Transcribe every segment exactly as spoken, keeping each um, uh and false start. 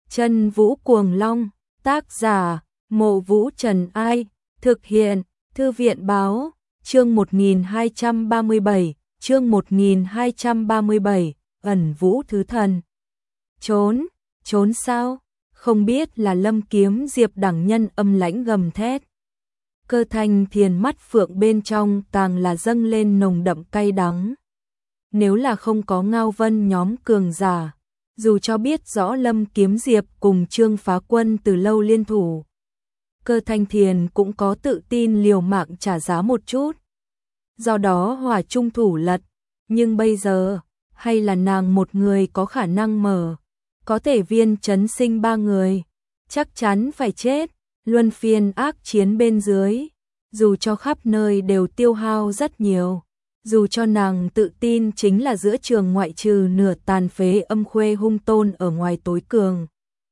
Chân Vũ Cuồng Long, tác giả, Mộ Vũ Trần Ai, thực hiện, Thư viện báo, chương một nghìn hai trăm ba mươi bảy, chương một nghìn hai trăm ba mươi bảy, ẩn vũ thứ thần. Trốn, trốn sao? Không biết là Lâm Kiếm Diệp đẳng nhân âm lãnh gầm thét. Cơ Thanh Thiền mắt phượng bên trong càng là dâng lên nồng đậm cay đắng. Nếu là không có Ngao Vân nhóm cường giả, dù cho biết rõ Lâm Kiếm Diệp cùng Trương Phá Quân từ lâu liên thủ, Cơ Thanh Thiền cũng có tự tin liều mạng trả giá một chút. Do đó hỏa trung thủ lật, nhưng bây giờ, hay là nàng một người có khả năng mở, có thể viên chấn sinh ba người, chắc chắn phải chết, luân phiên ác chiến bên dưới, dù cho khắp nơi đều tiêu hao rất nhiều. Dù cho nàng tự tin chính là giữa trường ngoại trừ nửa tàn phế âm khuê hung tôn ở ngoài tối cường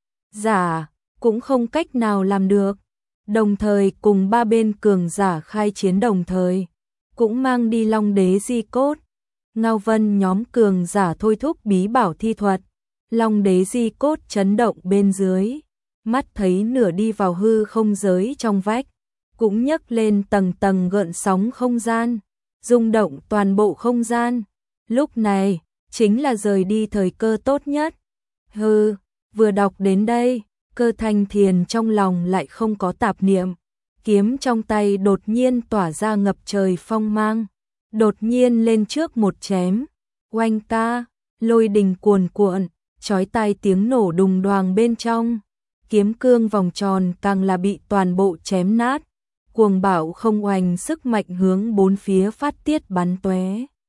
giả, cũng không cách nào làm được. Đồng thời cùng ba bên cường giả khai chiến đồng thời, cũng mang đi Long Đế di cốt. Ngao Vân nhóm cường giả thôi thúc bí bảo thi thuật, Long Đế di cốt chấn động bên dưới, mắt thấy nửa đi vào hư không giới trong vách, cũng nhấc lên tầng tầng gợn sóng không gian, rung động toàn bộ không gian. Lúc này, chính là rời đi thời cơ tốt nhất. Hừ, vừa đọc đến đây, Cơ Thanh Thiền trong lòng lại không có tạp niệm. Kiếm trong tay đột nhiên tỏa ra ngập trời phong mang. Đột nhiên lên trước một chém. Oanh ca, lôi đình cuồn cuộn, chói tai tiếng nổ đùng đoàng bên trong. Kiếm cương vòng tròn càng là bị toàn bộ chém nát. Cuồng bạo không oanh sức mạnh hướng bốn phía phát tiết bắn tóe.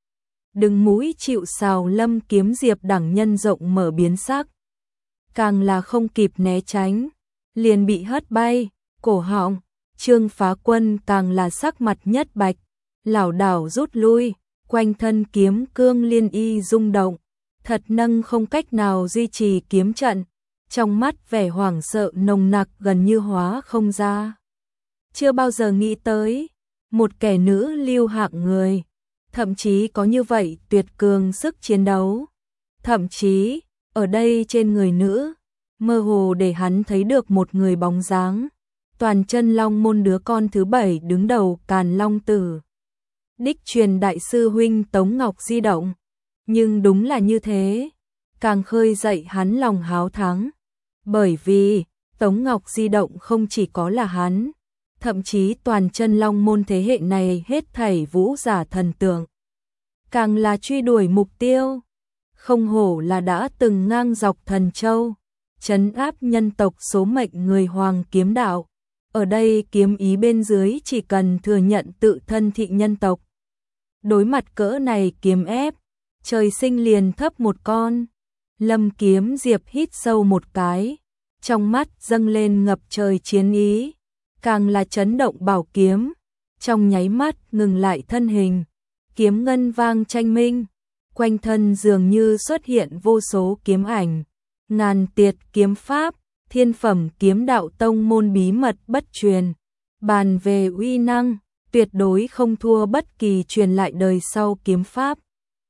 Đừng mũi chịu sào Lâm Kiếm Diệp đẳng nhân rộng mở biến sắc. Càng là không kịp né tránh, liền bị hất bay, cổ họng. Trương Phá Quân càng là sắc mặt nhất bạch, lảo đảo rút lui, quanh thân kiếm cương liên y rung động, thật nâng không cách nào duy trì kiếm trận, trong mắt vẻ hoảng sợ nồng nặc gần như hóa không ra. Chưa bao giờ nghĩ tới, một kẻ nữ lưu hạng người, thậm chí có như vậy tuyệt cường sức chiến đấu. Thậm chí, ở đây trên người nữ, mơ hồ để hắn thấy được một người bóng dáng, toàn chân long môn đứa con thứ bảy đứng đầu Càn Long Tử. Đích truyền đại sư huynh Tống Ngọc di động, nhưng đúng là như thế, càng khơi dậy hắn lòng háo thắng, bởi vì Tống Ngọc di động không chỉ có là hắn, thậm chí toàn chân long môn thế hệ này hết thảy vũ giả thần tượng, càng là truy đuổi mục tiêu. Không hổ là đã từng ngang dọc Thần Châu, trấn áp nhân tộc số mệnh người Hoàng kiếm đạo. Ở đây kiếm ý bên dưới chỉ cần thừa nhận tự thân thị nhân tộc. Đối mặt cỡ này kiếm ép, trời sinh liền thấp một con. Lâm Kiếm Diệp hít sâu một cái, trong mắt dâng lên ngập trời chiến ý, càng là chấn động bảo kiếm, trong nháy mắt ngừng lại thân hình, kiếm ngân vang tranh minh, quanh thân dường như xuất hiện vô số kiếm ảnh, ngàn tiệt kiếm pháp, thiên phẩm kiếm đạo tông môn bí mật bất truyền, bàn về uy năng, tuyệt đối không thua bất kỳ truyền lại đời sau kiếm pháp.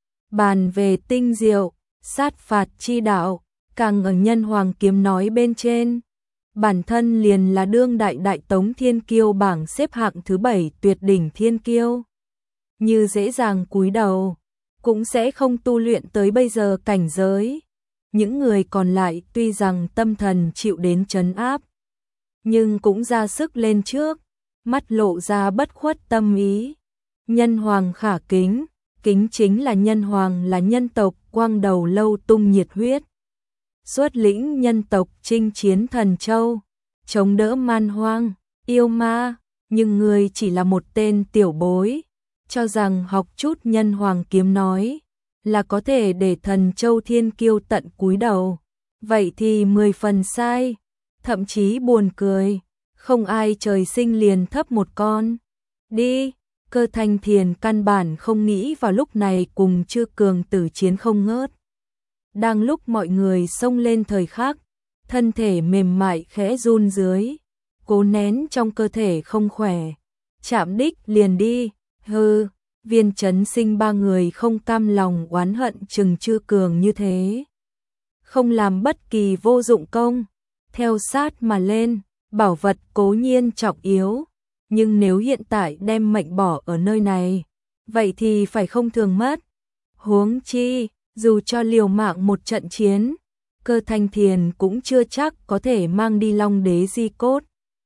Bàn về tinh diệu, sát phạt chi đạo, càng ở nhân hoàng kiếm nói bên trên. Bản thân liền là đương đại đại tống thiên kiêu bảng xếp hạng thứ bảy tuyệt đỉnh thiên kiêu. Như dễ dàng cúi đầu, cũng sẽ không tu luyện tới bây giờ cảnh giới. Những người còn lại tuy rằng tâm thần chịu đến trấn áp, nhưng cũng ra sức lên trước, mắt lộ ra bất khuất tâm ý. Nhân hoàng khả kính, kính chính là nhân hoàng là nhân tộc quang đầu lâu tung nhiệt huyết. Xuất lĩnh nhân tộc chinh chiến Thần Châu, chống đỡ man hoang, yêu ma, nhưng người chỉ là một tên tiểu bối, cho rằng học chút nhân hoàng kiếm nói là có thể để Thần Châu thiên kiêu tận cúi đầu. Vậy thì mười phần sai, thậm chí buồn cười, không ai trời sinh liền thấp một con. Đi, Cơ Thanh Thiền căn bản không nghĩ vào lúc này cùng Chư Cường tử chiến không ngớt. Đang lúc mọi người xông lên thời khắc, thân thể mềm mại khẽ run dưới, cố nén trong cơ thể không khỏe, chạm đích liền đi. Hừ, viên chấn sinh ba người không cam lòng oán hận chừng Chư Cường như thế. không làm bất kỳ vô dụng công, theo sát mà lên, bảo vật cố nhiên trọng yếu, nhưng nếu hiện tại đem mệnh bỏ ở nơi này, vậy thì phải không thường mất. Huống chi, dù cho liều mạng một trận chiến, Cơ Thanh Thiền cũng chưa chắc có thể mang đi Long Đế di cốt.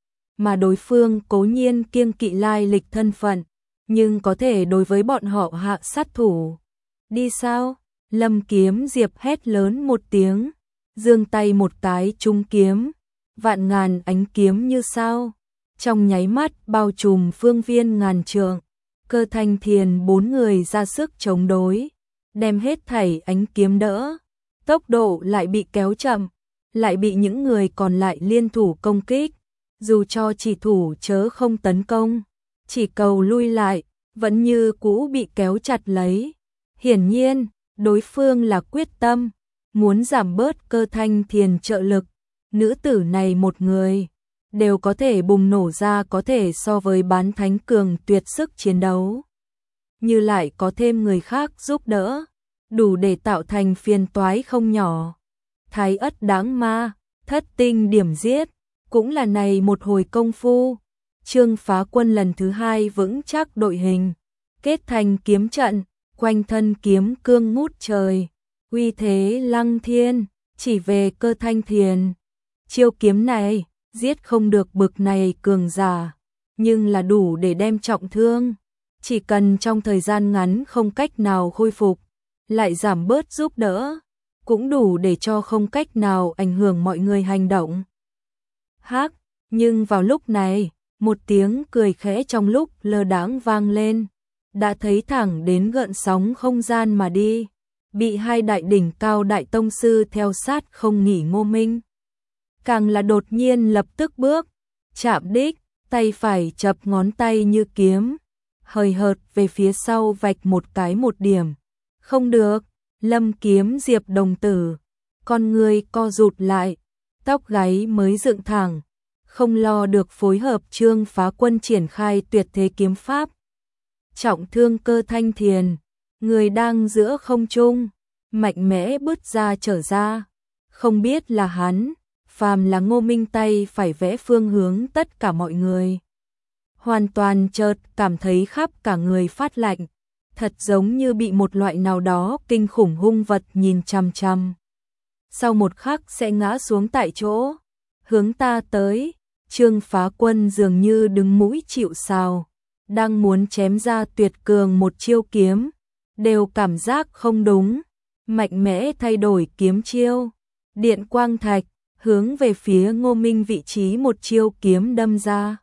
Mà đối phương cố nhiên kiêng kỵ lai lịch thân phận, nhưng có thể đối với bọn họ hạ sát thủ. Đi sao? Lâm Kiếm Diệp hét lớn một tiếng, giương tay một cái trúng kiếm, vạn ngàn ánh kiếm như sao, trong nháy mắt bao trùm phương viên ngàn trượng. Cơ Thanh Thiền bốn người ra sức chống đối, đem hết thảy ánh kiếm đỡ, tốc độ lại bị kéo chậm, lại bị những người còn lại liên thủ công kích, dù cho chỉ thủ chớ không tấn công, chỉ cầu lui lại, vẫn như cũ bị kéo chặt lấy. Hiển nhiên, đối phương là quyết tâm, muốn giảm bớt Cơ Thanh Thiền trợ lực, nữ tử này một người, đều có thể bùng nổ ra có thể so với bán thánh cường tuyệt sức chiến đấu. Như lại có thêm người khác giúp đỡ, đủ để tạo thành phiền toái không nhỏ. Thái ất đáng ma, thất tinh điểm giết, cũng là này một hồi công phu. Trương Phá Quân lần thứ hai vững chắc đội hình, kết thành kiếm trận, quanh thân kiếm cương ngút trời, uy thế lăng thiên, chỉ về Cơ Thanh Thiền. Chiêu kiếm này, giết không được bực này cường giả, nhưng là đủ để đem trọng thương. Chỉ cần trong thời gian ngắn không cách nào khôi phục, lại giảm bớt giúp đỡ, cũng đủ để cho không cách nào ảnh hưởng mọi người hành động. Hắc, nhưng vào lúc này, một tiếng cười khẽ trong lúc lơ đãng vang lên, đã thấy thẳng đến gợn sóng không gian mà đi, bị hai đại đỉnh cao đại tông sư theo sát không nghỉ Ngô Minh. Càng là đột nhiên lập tức bước, chạm đích, tay phải chập ngón tay như kiếm, hời hợt về phía sau vạch một cái một điểm. Không được, Lâm Kiếm Diệp đồng tử, con người co rụt lại, tóc gáy mới dựng thẳng, không lo được phối hợp Trương Phá Quân triển khai tuyệt thế kiếm pháp. Trọng thương Cơ Thanh Thiền, người đang giữa không trung, mạnh mẽ bứt ra trở ra, không biết là hắn, phàm là Ngô Minh tay phải vẽ phương hướng tất cả mọi người. Hoàn toàn chợt cảm thấy khắp cả người phát lạnh, thật giống như bị một loại nào đó kinh khủng hung vật nhìn chằm chằm. Sau một khắc sẽ ngã xuống tại chỗ, hướng ta tới. Trương Phá Quân dường như đứng mũi chịu sào, đang muốn chém ra tuyệt cường một chiêu kiếm, đều cảm giác không đúng, mạnh mẽ thay đổi kiếm chiêu, điện quang thạch, hướng về phía Ngô Minh vị trí một chiêu kiếm đâm ra.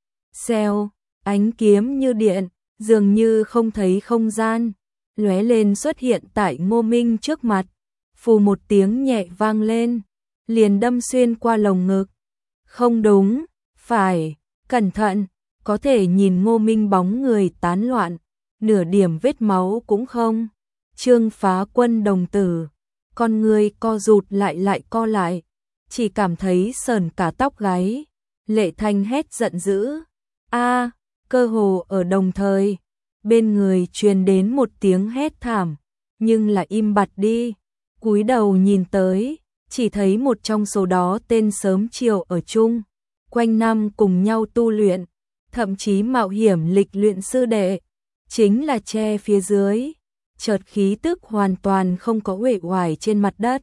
Xèo, ánh kiếm như điện, dường như không thấy không gian, lóe lên xuất hiện tại Ngô Minh trước mặt, phù một tiếng nhẹ vang lên, liền đâm xuyên qua lồng ngực. Không đúng, phải, cẩn thận, có thể nhìn Ngô Minh bóng người tán loạn, nửa điểm vết máu cũng không. Trương Phá Quân đồng tử, con người co rụt lại lại co lại, chỉ cảm thấy sờn cả tóc gáy, lệ thanh hét giận dữ. A, cơ hồ ở đồng thời, bên người truyền đến một tiếng hét thảm, nhưng là im bặt đi, cúi đầu nhìn tới, chỉ thấy một trong số đó tên sớm chiều ở chung, quanh năm cùng nhau tu luyện, thậm chí mạo hiểm lịch luyện sư đệ, chính là che phía dưới, chợt khí tức hoàn toàn không có uể oải trên mặt đất.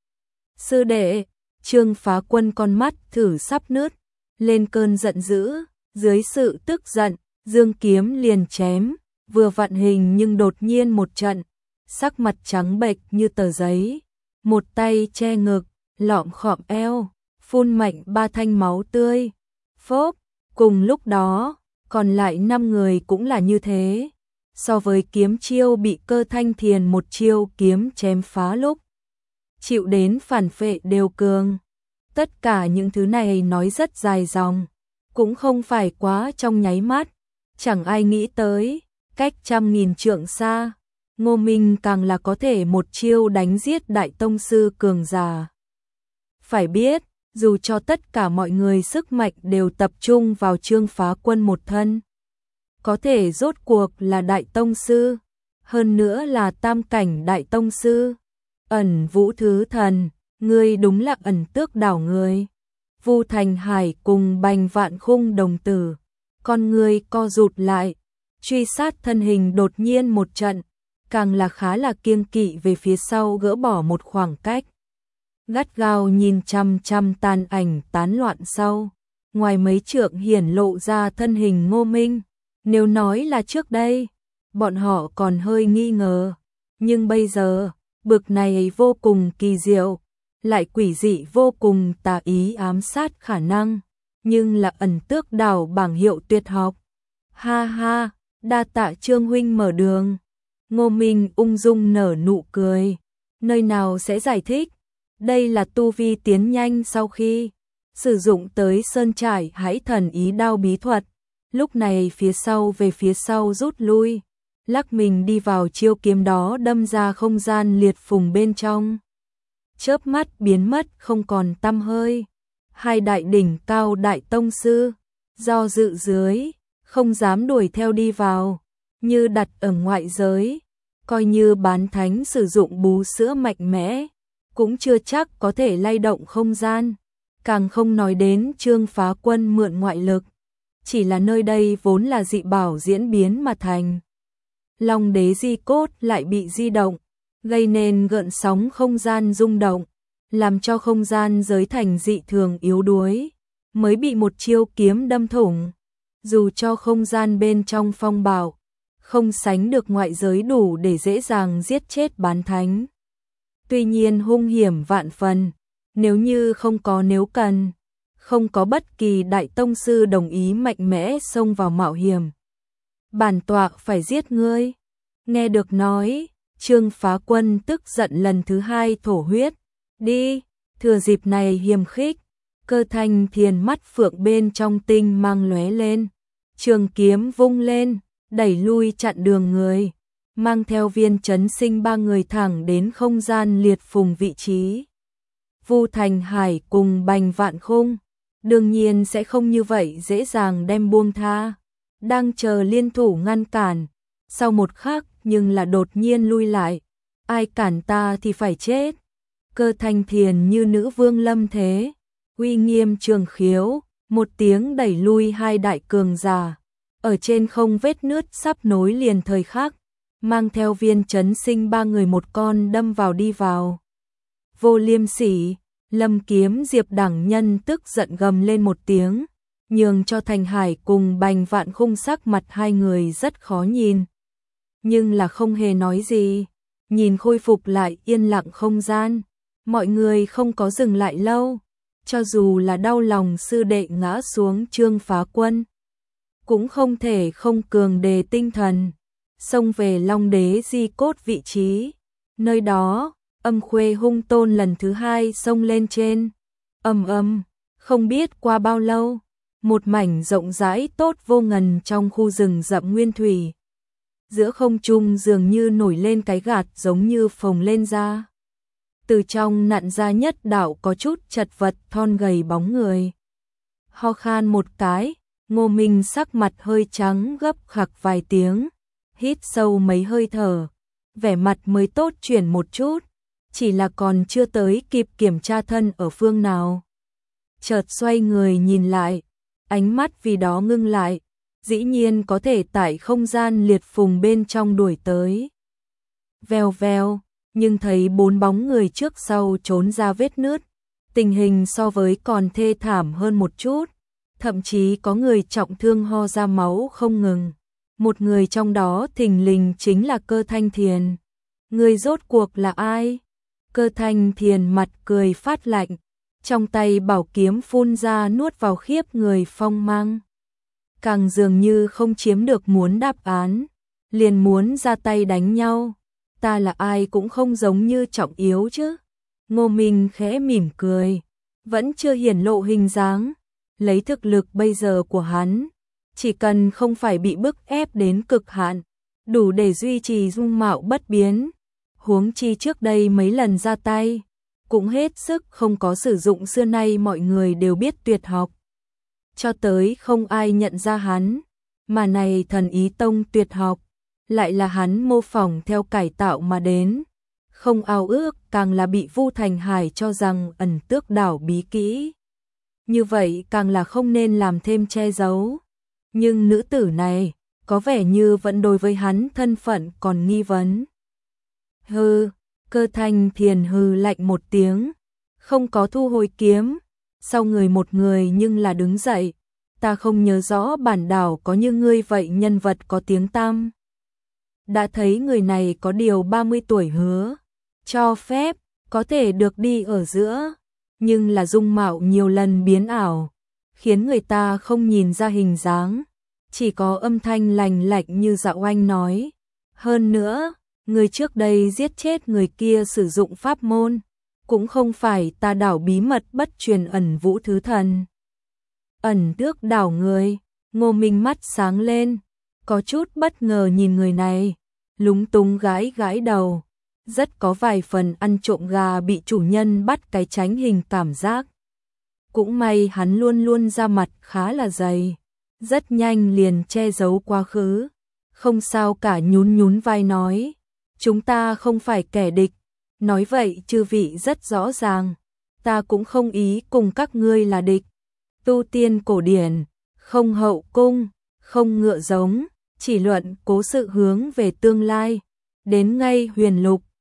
Sư đệ, Trương Phá Quân con mắt thử sắp nứt, lên cơn giận dữ, dưới sự tức giận, dương kiếm liền chém, vừa vặn hình nhưng đột nhiên một trận, sắc mặt trắng bệch như tờ giấy, một tay che ngực, lọm khọm eo, phun mạnh ba thanh máu tươi. Phốp, cùng lúc đó, còn lại năm người cũng là như thế. So với kiếm chiêu bị Cơ Thanh Thiền một chiêu kiếm chém phá lúc, chịu đến phản phệ đều cường. Tất cả những thứ này nói rất dài dòng, cũng không phải quá trong nháy mắt, chẳng ai nghĩ tới, cách trăm nghìn trượng xa, Ngô Minh càng là có thể một chiêu đánh giết đại tông sư cường giả. Phải biết, dù cho tất cả mọi người sức mạnh đều tập trung vào Trương Phá Quân một thân, có thể rốt cuộc là đại tông sư, hơn nữa là tam cảnh đại tông sư, ẩn vũ thứ thần, Ngươi đúng là ẩn tước đảo người. Vu Thành Hải cùng Bành Vạn Khung đồng tử, con ngươi co rụt lại, truy sát thân hình đột nhiên một trận, càng là khá là kiêng kỵ về phía sau gỡ bỏ một khoảng cách. Gắt gao nhìn chăm chăm tàn ảnh tán loạn sau, ngoài mấy trượng hiển lộ ra thân hình Ngô Minh. Nếu nói là trước đây, bọn họ còn hơi nghi ngờ, nhưng bây giờ, bực này vô cùng kỳ diệu, lại quỷ dị vô cùng tà ý ám sát khả năng, nhưng là ẩn tước đảo bảng hiệu tuyệt học. Ha ha, đa tạ Trương huynh mở đường. Ngô Minh ung dung nở nụ cười, nơi nào sẽ giải thích, đây là tu vi tiến nhanh sau khi sử dụng tới sơn trải hãi thần ý đao bí thuật, lúc này phía sau về phía sau rút lui, lắc mình đi vào chiêu kiếm đó đâm ra không gian liệt phùng bên trong. Chớp mắt biến mất không còn tăm hơi. Hai đại đỉnh cao đại tông sư, do dự dưới, không dám đuổi theo đi vào, như đặt ở ngoại giới, coi như bán thánh sử dụng bú sữa mạnh mẽ, cũng chưa chắc có thể lay động không gian, càng không nói đến Trương Phá Quân mượn ngoại lực, chỉ là nơi đây vốn là dị bảo diễn biến mà thành. Long đế di cốt lại bị di động, gây nên gợn sóng không gian rung động, làm cho không gian giới thành dị thường yếu đuối, mới bị một chiêu kiếm đâm thủng. Dù cho không gian bên trong phong bảo, không sánh được ngoại giới đủ để dễ dàng giết chết bán thánh. Tuy nhiên hung hiểm vạn phần, nếu như không có nếu cần, không có bất kỳ đại tông sư đồng ý mạnh mẽ xông vào mạo hiểm. Bản tọa phải giết ngươi. Nghe được nói, Trương Phá Quân tức giận lần thứ hai thổ huyết. Đi, thừa dịp này hiềm khích, Cơ Thanh Thiền mắt phượng bên trong tinh mang lóe lên, trường kiếm vung lên, đẩy lui chặn đường người, mang theo Viên Chấn Sinh ba người thẳng đến không gian liệt phùng vị trí. Vu Thành Hải cùng Bành Vạn Khung, đương nhiên sẽ không như vậy dễ dàng đem buông tha, đang chờ liên thủ ngăn cản, sau một khắc nhưng là đột nhiên lui lại, ai cản ta thì phải chết. Cơ Thanh Thiền như nữ vương lâm thế, uy nghiêm trường khiếu, một tiếng đẩy lui hai đại cường giả, ở trên không vết nứt sắp nối liền thời khắc, mang theo Viên Chấn Sinh ba người một con đâm vào đi vào. Vô liêm sỉ, Lâm Kiếm Diệp đẳng nhân tức giận gầm lên một tiếng, nhường cho Thành Hải cùng Bành Vạn Khung sắc mặt hai người rất khó nhìn. Nhưng là không hề nói gì, nhìn khôi phục lại yên lặng không gian, mọi người không có dừng lại lâu, cho dù là đau lòng sư đệ ngã xuống Trương Phá Quân, cũng không thể không cường đề tinh thần, xông về Long Đế di cốt vị trí. Nơi đó, Âm Khuê hung tôn lần thứ hai xông lên trên. Ầm ầm, không biết qua bao lâu, một mảnh rộng rãi tốt vô ngần trong khu rừng rậm nguyên thủy. Giữa không trung dường như nổi lên cái gạt giống như phồng lên ra. Từ trong nặn ra nhất đạo có chút chật vật thon gầy bóng người. Ho khan một cái, Ngô Minh sắc mặt hơi trắng gấp khặc vài tiếng, hít sâu mấy hơi thở, vẻ mặt mới tốt chuyển một chút, chỉ là còn chưa tới kịp kiểm tra thân ở phương nào. Chợt xoay người nhìn lại, ánh mắt vì đó ngưng lại, dĩ nhiên có thể tại không gian liệt phùng bên trong đuổi tới. Vèo vèo, nhưng thấy bốn bóng người trước sau trốn ra vết nứt, tình hình so với còn thê thảm hơn một chút, thậm chí có người trọng thương ho ra máu không ngừng. Một người trong đó thình lình chính là Cơ Thanh Thiền. Người rốt cuộc là ai? Cơ Thanh Thiền mặt cười phát lạnh, trong tay bảo kiếm phun ra nuốt vào khiếp người phong mang. Càng dường như không chiếm được muốn đáp án, liền muốn ra tay đánh nhau. Ta là ai cũng không giống như trọng yếu chứ. Ngô Minh khẽ mỉm cười, vẫn chưa hiển lộ hình dáng. Lấy thực lực bây giờ của hắn, chỉ cần không phải bị bức ép đến cực hạn, đủ để duy trì dung mạo bất biến. Huống chi trước đây mấy lần ra tay, cũng hết sức không có sử dụng xưa nay mọi người đều biết tuyệt học. Cho tới không ai nhận ra hắn, mà này thần ý tông tuyệt học, lại là hắn mô phỏng theo cải tạo mà đến. không ao ước, càng là bị Vu Thành Hải cho rằng ẩn tước đảo bí kỹ. Như vậy càng là không nên làm thêm che giấu. Nhưng nữ tử này, có vẻ như vẫn đối với hắn thân phận còn nghi vấn. Hừ, Cơ Thanh Thiền hừ lạnh một tiếng, không có thu hồi kiếm, sau người một người nhưng là đứng dậy. Ta không nhớ rõ bản đảo có như ngươi vậy nhân vật có tiếng tăm. Đã thấy người này có điều ba mươi tuổi hứa, cho phép, có thể được đi ở giữa, nhưng là dung mạo nhiều lần biến ảo, khiến người ta không nhìn ra hình dáng, chỉ có âm thanh lành lạnh như Dạ Oanh nói. Hơn nữa, người trước đây giết chết người kia sử dụng pháp môn, cũng không phải ta đảo bí mật bất truyền ẩn vũ thứ thần. Ẩn tước đảo người, Ngô Minh mắt sáng lên, có chút bất ngờ nhìn người này, lúng túng gãi gãi đầu, rất có vài phần ăn trộm gà bị chủ nhân bắt cái tránh hình cảm giác. Cũng may hắn luôn luôn ra mặt khá là dày, rất nhanh liền che giấu quá khứ, không sao cả nhún nhún vai nói, chúng ta không phải kẻ địch, nói vậy chư vị rất rõ ràng, ta cũng không ý cùng các ngươi là địch. Tu tiên cổ điển, không hậu cung, không ngựa giống, chỉ luận cố sự hướng về tương lai, đến ngay huyền lục,